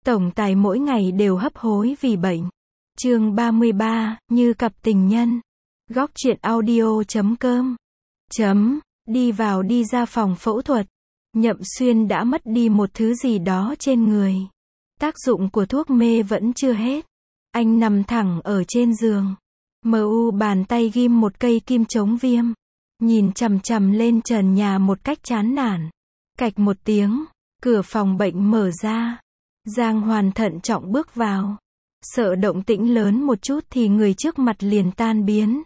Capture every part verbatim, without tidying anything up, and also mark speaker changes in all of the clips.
Speaker 1: Tổng tài mỗi ngày đều hấp hối vì bệnh. Chương ba mươi ba, như cặp tình nhân. Góc truyện audio chấm com. Chấm, đi vào đi ra phòng phẫu thuật. Nhậm Xuyên đã mất đi một thứ gì đó trên người. Tác dụng của thuốc mê vẫn chưa hết. Anh nằm thẳng ở trên giường. Mờ u bàn tay ghim một cây kim chống viêm. Nhìn chằm chằm lên trần nhà một cách chán nản. Cạch một tiếng, cửa phòng bệnh mở ra. Giang Hoàn thận trọng bước vào. Sợ động tĩnh lớn một chút thì người trước mặt liền tan biến.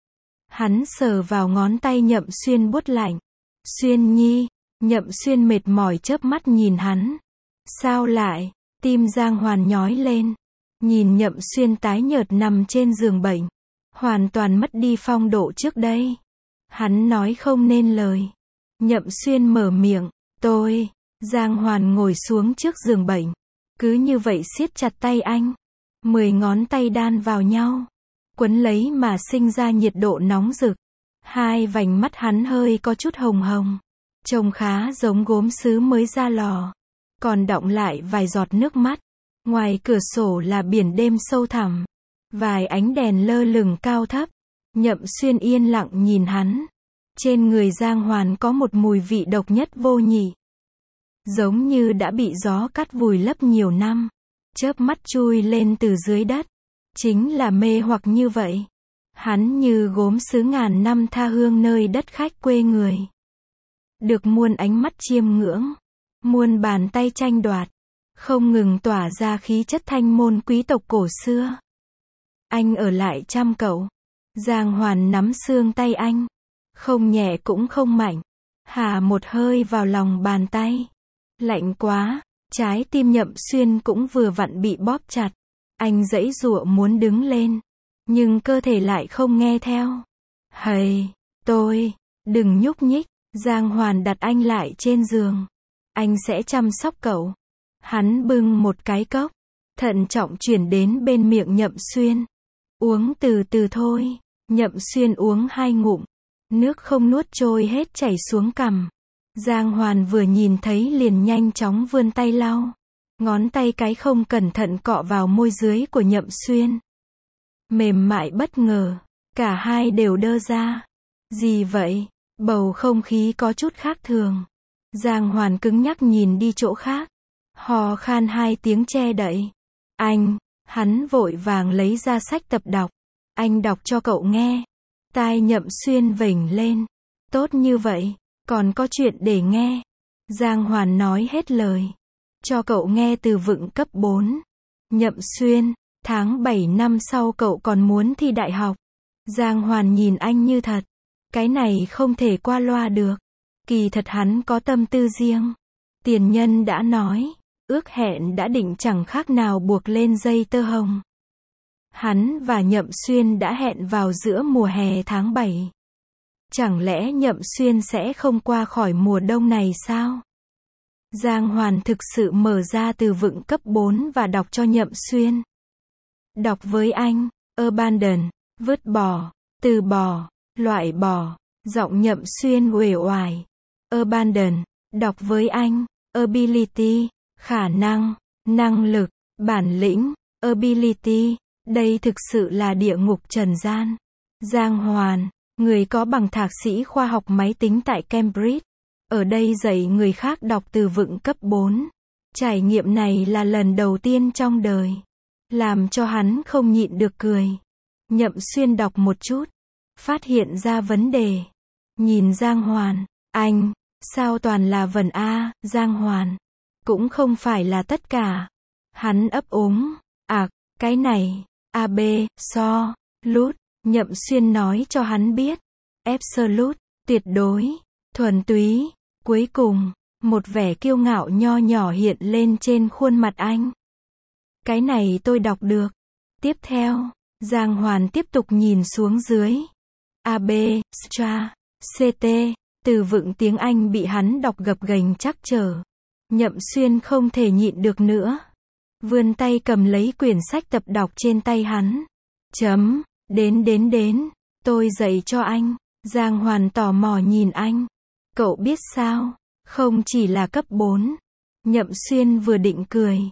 Speaker 1: Hắn sờ vào ngón tay Nhậm Xuyên buốt lạnh. Xuyên nhi, Nhậm Xuyên mệt mỏi chớp mắt nhìn hắn. Sao lại, tim Giang Hoàn nhói lên. Nhìn Nhậm Xuyên tái nhợt nằm trên giường bệnh. Hoàn toàn mất đi phong độ trước đây. Hắn nói không nên lời. Nhậm Xuyên mở miệng, tôi. Giang Hoàn ngồi xuống trước giường bệnh. Cứ như vậy siết chặt tay anh. Mười ngón tay đan vào nhau. Quấn lấy mà sinh ra nhiệt độ nóng rực. Hai vành mắt hắn hơi có chút hồng hồng. Trông khá giống gốm sứ mới ra lò. Còn đọng lại vài giọt nước mắt. Ngoài cửa sổ là biển đêm sâu thẳm. Vài ánh đèn lơ lửng cao thấp. Nhậm Xuyên yên lặng nhìn hắn. Trên người Giang Hoàn có một mùi vị độc nhất vô nhị. Giống như đã bị gió cắt vùi lấp nhiều năm. Chớp mắt chui lên từ dưới đất. Chính là mê hoặc như vậy. Hắn như gốm sứ ngàn năm tha hương nơi đất khách quê người. Được muôn ánh mắt chiêm ngưỡng. Muôn bàn tay tranh đoạt. Không ngừng tỏa ra khí chất thanh môn quý tộc cổ xưa. Anh ở lại chăm cậu. Giang Hoàn nắm xương tay anh. Không nhẹ cũng không mạnh. Hà một hơi vào lòng bàn tay. Lạnh quá. Trái tim Nhậm Xuyên cũng vừa vặn bị bóp chặt. Anh giãy giụa muốn đứng lên. Nhưng cơ thể lại không nghe theo. Hầy, tôi, đừng nhúc nhích. Giang Hoàn đặt anh lại trên giường. Anh sẽ chăm sóc cậu. Hắn bưng một cái cốc. Thận trọng chuyển đến bên miệng Nhậm Xuyên. Uống từ từ thôi. Nhậm Xuyên uống hai ngụm. Nước không nuốt trôi hết chảy xuống cằm. Giang Hoàn vừa nhìn thấy liền nhanh chóng vươn tay lau. Ngón tay cái không cẩn thận cọ vào môi dưới của Nhậm Xuyên. Mềm mại bất ngờ. Cả hai đều đơ ra. Gì vậy? Bầu không khí có chút khác thường. Giang Hoàn cứng nhắc nhìn đi chỗ khác. Hò khan hai tiếng che đậy. Anh, hắn vội vàng lấy ra sách tập đọc. Anh đọc cho cậu nghe. Tai Nhậm Xuyên vểnh lên. Tốt như vậy, còn có chuyện để nghe. Giang Hoàn nói hết lời. Cho cậu nghe từ vựng cấp bốn. Nhậm Xuyên, tháng bảy năm sau cậu còn muốn thi đại học. Giang Hoàn nhìn anh như thật. Cái này không thể qua loa được. Kỳ thật hắn có tâm tư riêng. Tiền nhân đã nói, ước hẹn đã định chẳng khác nào buộc lên dây tơ hồng. Hắn và Nhậm Xuyên đã hẹn vào giữa mùa hè tháng bảy. Chẳng lẽ Nhậm Xuyên sẽ không qua khỏi mùa đông này sao? Giang Hoàn thực sự mở ra từ vựng cấp bốn và đọc cho Nhậm Xuyên. Đọc với anh, abandon, vứt bỏ, từ bỏ, loại bỏ. Giọng Nhậm Xuyên uể oải. Abandon, đọc với anh, ability, khả năng, năng lực, bản lĩnh, ability. Đây thực sự là địa ngục trần gian. Giang Hoàn, người có bằng thạc sĩ khoa học máy tính tại Cambridge. Ở đây dạy người khác đọc từ vựng cấp bốn. Trải nghiệm này là lần đầu tiên trong đời. Làm cho hắn không nhịn được cười. Nhậm Xuyên đọc một chút. Phát hiện ra vấn đề. Nhìn Giang Hoàn. Anh, sao toàn là vần A, Giang Hoàn. Cũng không phải là tất cả. Hắn ấp úng. Ạc, cái này. A B, so, lút. Nhậm Xuyên nói cho hắn biết. Absolute, tuyệt đối, thuần túy. Cuối cùng, một vẻ kiêu ngạo nho nhỏ hiện lên trên khuôn mặt anh. Cái này tôi đọc được. Tiếp theo, Giang Hoàn tiếp tục nhìn xuống dưới. A B, stra, C T, từ vựng tiếng Anh bị hắn đọc gập ghềnh trắc trở. Nhậm Xuyên không thể nhịn được nữa. Vươn tay cầm lấy quyển sách tập đọc trên tay hắn. Chấm, đến đến đến, tôi dạy cho anh. Giang Hoàn tò mò nhìn anh. Cậu biết sao, không chỉ là cấp bốn. Nhậm Xuyên vừa định cười.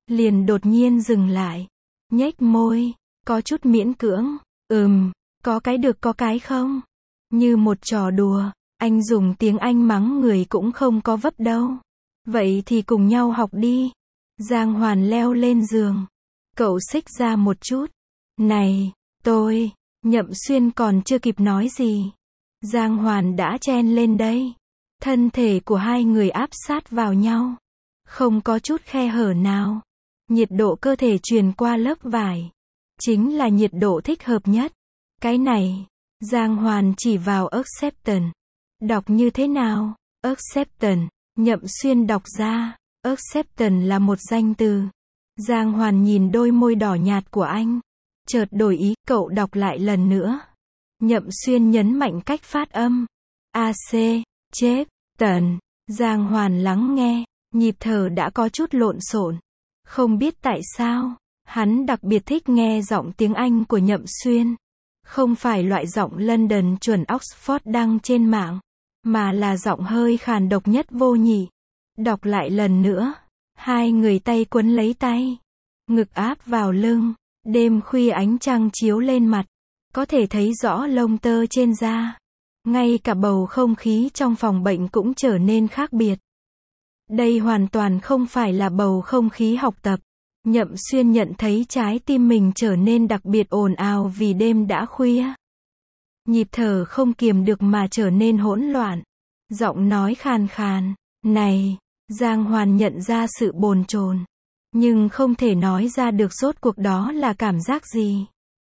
Speaker 1: liền đột nhiên dừng lại. Nhếch môi, có chút miễn cưỡng. Ừm, có cái được có cái không. Như một trò đùa, anh dùng tiếng Anh mắng người cũng không có vấp đâu. Vậy thì cùng nhau học đi. Giang Hoàn leo lên giường. Cậu xích ra một chút. Này, tôi, Nhậm Xuyên còn chưa kịp nói gì. Giang Hoàn đã chen lên đây. Thân thể của hai người áp sát vào nhau. Không có chút khe hở nào. Nhiệt độ cơ thể truyền qua lớp vải. Chính là nhiệt độ thích hợp nhất. Cái này, Giang Hoàn chỉ vào acceptance. Đọc như thế nào? Acceptance. Nhậm Xuyên đọc ra. Acceptance là một danh từ. Giang Hoàn nhìn đôi môi đỏ nhạt của anh. Chợt đổi ý, cậu đọc lại lần nữa. Nhậm Xuyên nhấn mạnh cách phát âm. A C, chép, tần. Giang Hoàn lắng nghe, nhịp thở đã có chút lộn xộn. Không biết tại sao, hắn đặc biệt thích nghe giọng tiếng Anh của Nhậm Xuyên. Không phải loại giọng London chuẩn Oxford đăng trên mạng, mà là giọng hơi khàn độc nhất vô nhị. Đọc lại lần nữa, hai người tay quấn lấy tay, ngực áp vào lưng, đêm khuya ánh trăng chiếu lên mặt, có thể thấy rõ lông tơ trên da. Ngay cả bầu không khí trong phòng bệnh cũng trở nên khác biệt. Đây hoàn toàn không phải là bầu không khí học tập. Nhậm Xuyên nhận thấy trái tim mình trở nên đặc biệt ồn ào vì đêm đã khuya. Nhịp thở không kiềm được mà trở nên hỗn loạn. Giọng nói khàn khàn. Này, Giang Hoàn nhận ra sự bồn chồn, nhưng không thể nói ra được rốt cuộc đó là cảm giác gì.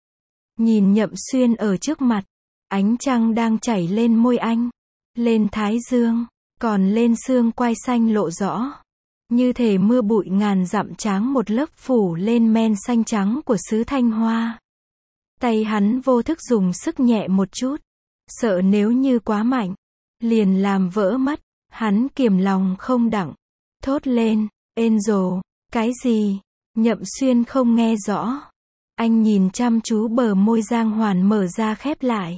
Speaker 1: Nhìn Nhậm Xuyên ở trước mặt, ánh trăng đang chảy lên môi anh, lên thái dương, còn lên xương quai xanh lộ rõ. Như thể mưa bụi ngàn dặm tráng một lớp phủ lên men xanh trắng của xứ Thanh Hoa. Tay hắn vô thức dùng sức nhẹ một chút. Sợ nếu như quá mạnh, liền làm vỡ mất. Hắn kiềm lòng không đặng. Thốt lên, Angel, cái gì? Nhậm Xuyên không nghe rõ. Anh nhìn chăm chú bờ môi Giang Hoàn mở ra khép lại.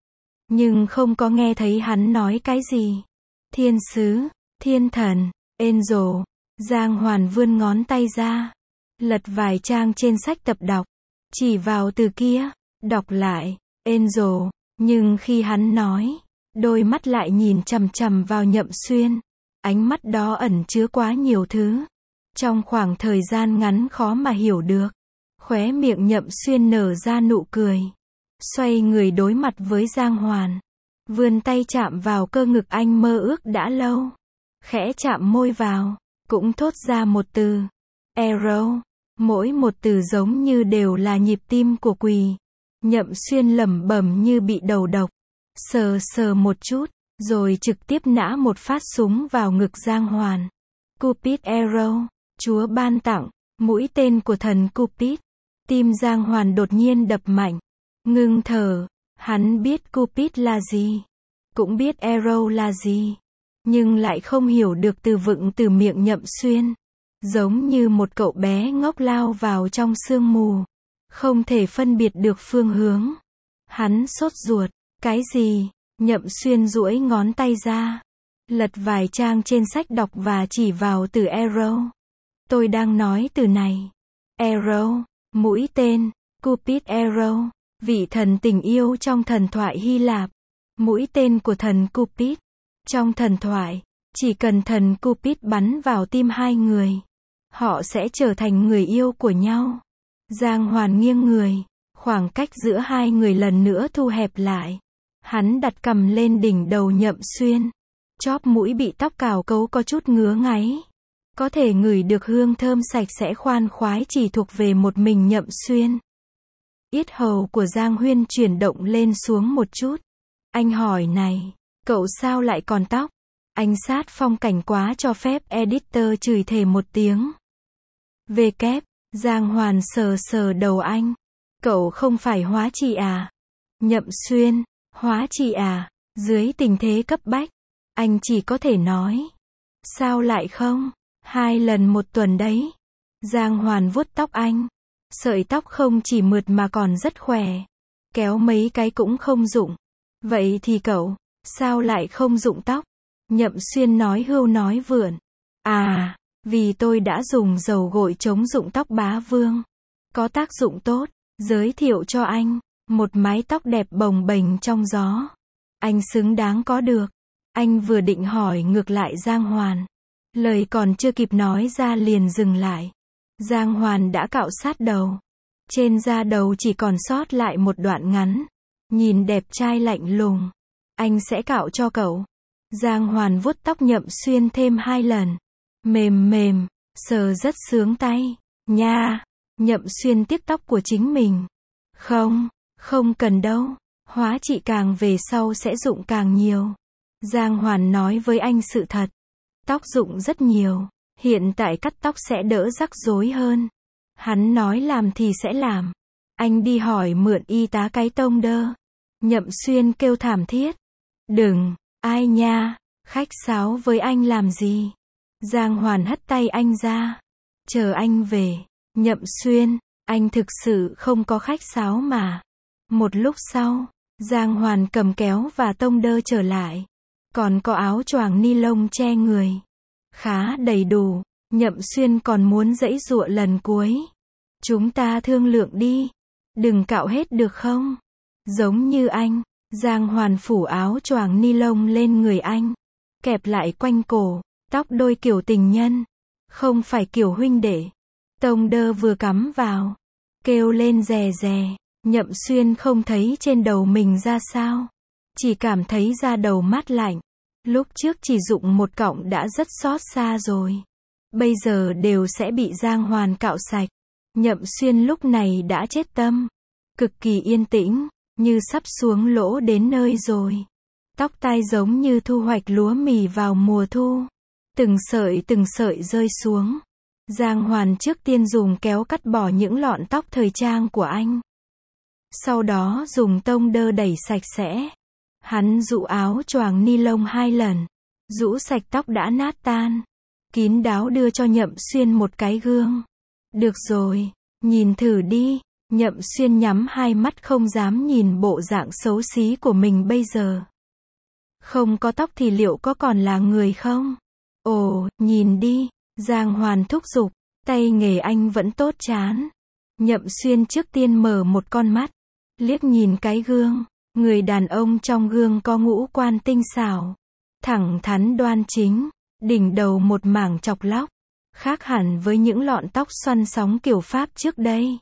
Speaker 1: Nhưng không có nghe thấy hắn nói cái gì. Thiên sứ, thiên thần, Angel. Giang Hoàn vươn ngón tay ra, lật vài trang trên sách tập đọc, chỉ vào từ kia, đọc lại, Angel, nhưng khi hắn nói, đôi mắt lại nhìn chằm chằm vào Nhậm Xuyên, ánh mắt đó ẩn chứa quá nhiều thứ, trong khoảng thời gian ngắn khó mà hiểu được. Khóe miệng Nhậm Xuyên nở ra nụ cười, xoay người đối mặt với Giang Hoàn, vươn tay chạm vào cơ ngực anh mơ ước đã lâu, khẽ chạm môi vào. Cũng thốt ra một từ. Arrow. Mỗi một từ giống như đều là nhịp tim của quỳ. Nhậm Xuyên lẩm bẩm như bị đầu độc. Sờ sờ một chút, rồi trực tiếp nã một phát súng vào ngực Giang Hoàn. Cupid Arrow. Chúa ban tặng. Mũi tên của thần Cupid. Tim Giang Hoàn đột nhiên đập mạnh. Ngưng thở. Hắn biết Cupid là gì. Cũng biết Arrow là gì. Nhưng lại không hiểu được từ vựng từ miệng Nhậm Xuyên. Giống như một cậu bé ngốc lao vào trong sương mù. Không thể phân biệt được phương hướng. Hắn sốt ruột. Cái gì? Nhậm Xuyên duỗi ngón tay ra. Lật vài trang trên sách đọc và chỉ vào từ arrow. Tôi đang nói từ này. Arrow, mũi tên, Cupid Arrow, vị thần tình yêu trong thần thoại Hy Lạp. Mũi tên của thần Cupid. Trong thần thoại, chỉ cần thần Cupid bắn vào tim hai người, họ sẽ trở thành người yêu của nhau. Giang Hoàn nghiêng người, khoảng cách giữa hai người lần nữa thu hẹp lại. Hắn đặt cằm lên đỉnh đầu Nhậm Xuyên. Chóp mũi bị tóc cào cấu có chút ngứa ngáy. Có thể ngửi được hương thơm sạch sẽ khoan khoái chỉ thuộc về một mình Nhậm Xuyên. Yết hầu của Giang Huyên chuyển động lên xuống một chút. Anh hỏi này, cậu sao lại còn tóc? Anh sát phong cảnh quá cho phép editor chửi thề một tiếng. Về kép, Giang Hoàn sờ sờ đầu anh. Cậu không phải hóa trị à? Nhậm Xuyên, hóa trị à? Dưới tình thế cấp bách, anh chỉ có thể nói. Sao lại không? Hai lần một tuần đấy. Giang Hoàn vuốt tóc anh. Sợi tóc không chỉ mượt mà còn rất khỏe. Kéo mấy cái cũng không dụng. Vậy thì cậu, sao lại không dụng tóc? Nhậm Xuyên nói hưu nói vượn. À, Vì tôi đã dùng dầu gội chống rụng tóc bá vương. Có tác dụng tốt. Giới thiệu cho anh. Một mái tóc đẹp bồng bềnh trong gió. Anh xứng đáng có được. Anh vừa định hỏi ngược lại Giang Hoàn. Lời còn chưa kịp nói ra liền dừng lại. Giang Hoàn đã cạo sát đầu. Trên da đầu chỉ còn sót lại một đoạn ngắn. Nhìn đẹp trai lạnh lùng. Anh sẽ cạo cho cậu. Giang Hoàn vuốt tóc Nhậm Xuyên thêm hai lần. Mềm mềm, sờ rất sướng tay. Nha, Nhậm Xuyên tiếc tóc của chính mình. Không, không cần đâu. Hóa trị càng về sau sẽ rụng càng nhiều. Giang Hoàn nói với anh sự thật. Tóc rụng rất nhiều. Hiện tại cắt tóc sẽ đỡ rắc rối hơn. Hắn nói làm thì sẽ làm. Anh đi hỏi mượn y tá cái tông đơ. Nhậm Xuyên kêu thảm thiết. Đừng, ai nha, khách sáo với anh làm gì? Giang Hoàn hất tay anh ra. Chờ anh về. Nhậm Xuyên, anh thực sự không có khách sáo mà. Một lúc sau, Giang Hoàn cầm kéo và tông đơ trở lại. Còn có áo choàng ni lông che người. Khá đầy đủ. Nhậm Xuyên còn muốn giãy giụa lần cuối. Chúng ta thương lượng đi. Đừng cạo hết được không? Giống như anh. Giang Hoàn phủ áo choàng ni lông lên người anh. Kẹp lại quanh cổ. Tóc đôi kiểu tình nhân. Không phải kiểu huynh đệ. Tông đơ vừa cắm vào. Kêu lên rè rè. Nhậm Xuyên không thấy trên đầu mình ra sao. Chỉ cảm thấy da đầu mát lạnh. Lúc trước chỉ rụng một cọng đã rất xót xa rồi. Bây giờ đều sẽ bị Giang Hoàn cạo sạch. Nhậm Xuyên lúc này đã chết tâm. Cực kỳ yên tĩnh, như sắp xuống lỗ đến nơi rồi. Tóc tai giống như thu hoạch lúa mì vào mùa thu. Từng sợi từng sợi rơi xuống. Giang Hoàn trước tiên dùng kéo cắt bỏ những lọn tóc thời trang của anh. Sau đó dùng tông đơ đẩy sạch sẽ. Hắn rũ áo choàng ni lông hai lần. Rũ sạch tóc đã nát tan. Kín đáo đưa cho Nhậm Xuyên một cái gương. Được rồi, nhìn thử đi. Nhậm Xuyên nhắm hai mắt không dám nhìn bộ dạng xấu xí của mình bây giờ. Không có tóc thì liệu có còn là người không? Ồ, nhìn đi. Giang Hoàn thúc giục. Tay nghề anh vẫn tốt chán. Nhậm Xuyên trước tiên mở một con mắt. Liếc nhìn cái gương. Người đàn ông trong gương có ngũ quan tinh xảo. Thẳng thắn đoan chính. Đỉnh đầu một mảng chọc lóc. Khác hẳn với những lọn tóc xoăn sóng kiểu Pháp trước đây.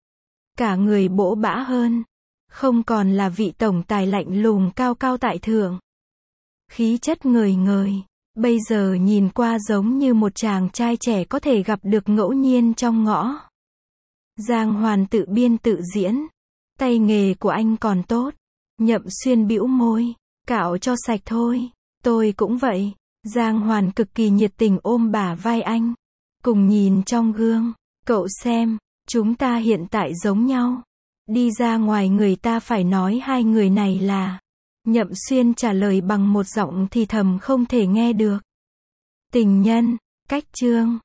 Speaker 1: Cả người bỗ bã hơn. Không còn là vị tổng tài lạnh lùng cao cao tại thượng. Khí chất ngời ngời. Bây giờ nhìn qua giống như một chàng trai trẻ có thể gặp được ngẫu nhiên trong ngõ. Giang Hoàn tự biên tự diễn. Tay nghề của anh còn tốt. Nhậm Xuyên bĩu môi. Cạo cho sạch thôi. Tôi cũng vậy. Giang Hoàn cực kỳ nhiệt tình ôm bả vai anh. Cùng nhìn trong gương. Cậu xem, chúng ta hiện tại giống nhau. Đi ra ngoài người ta phải nói hai người này là. Nhậm Xuyên trả lời bằng một giọng thì thầm không thể nghe được. Tình nhân, cách chương.